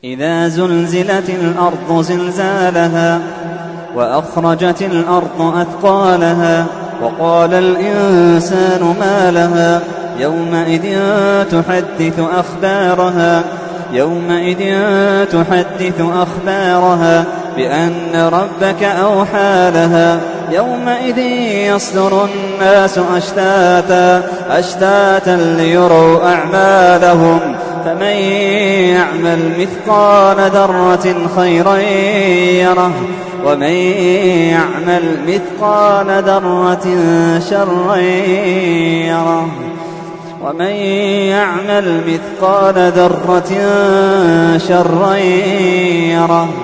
إذا زلزلت الأرض زلزالها وأخرجت الأرض أثقالها وقال الإنسان ما لها يومئذ تحدث أخبارها بأن ربك أوحى لها يومئذ يصدر الناس أشتاتا ليروا أعمالهم فمن يعمل مثقال ذرة خيرا يره ومن يعمل مثقال ذرة شرا يره ومن يعمل مثقال ذرة شرا يره.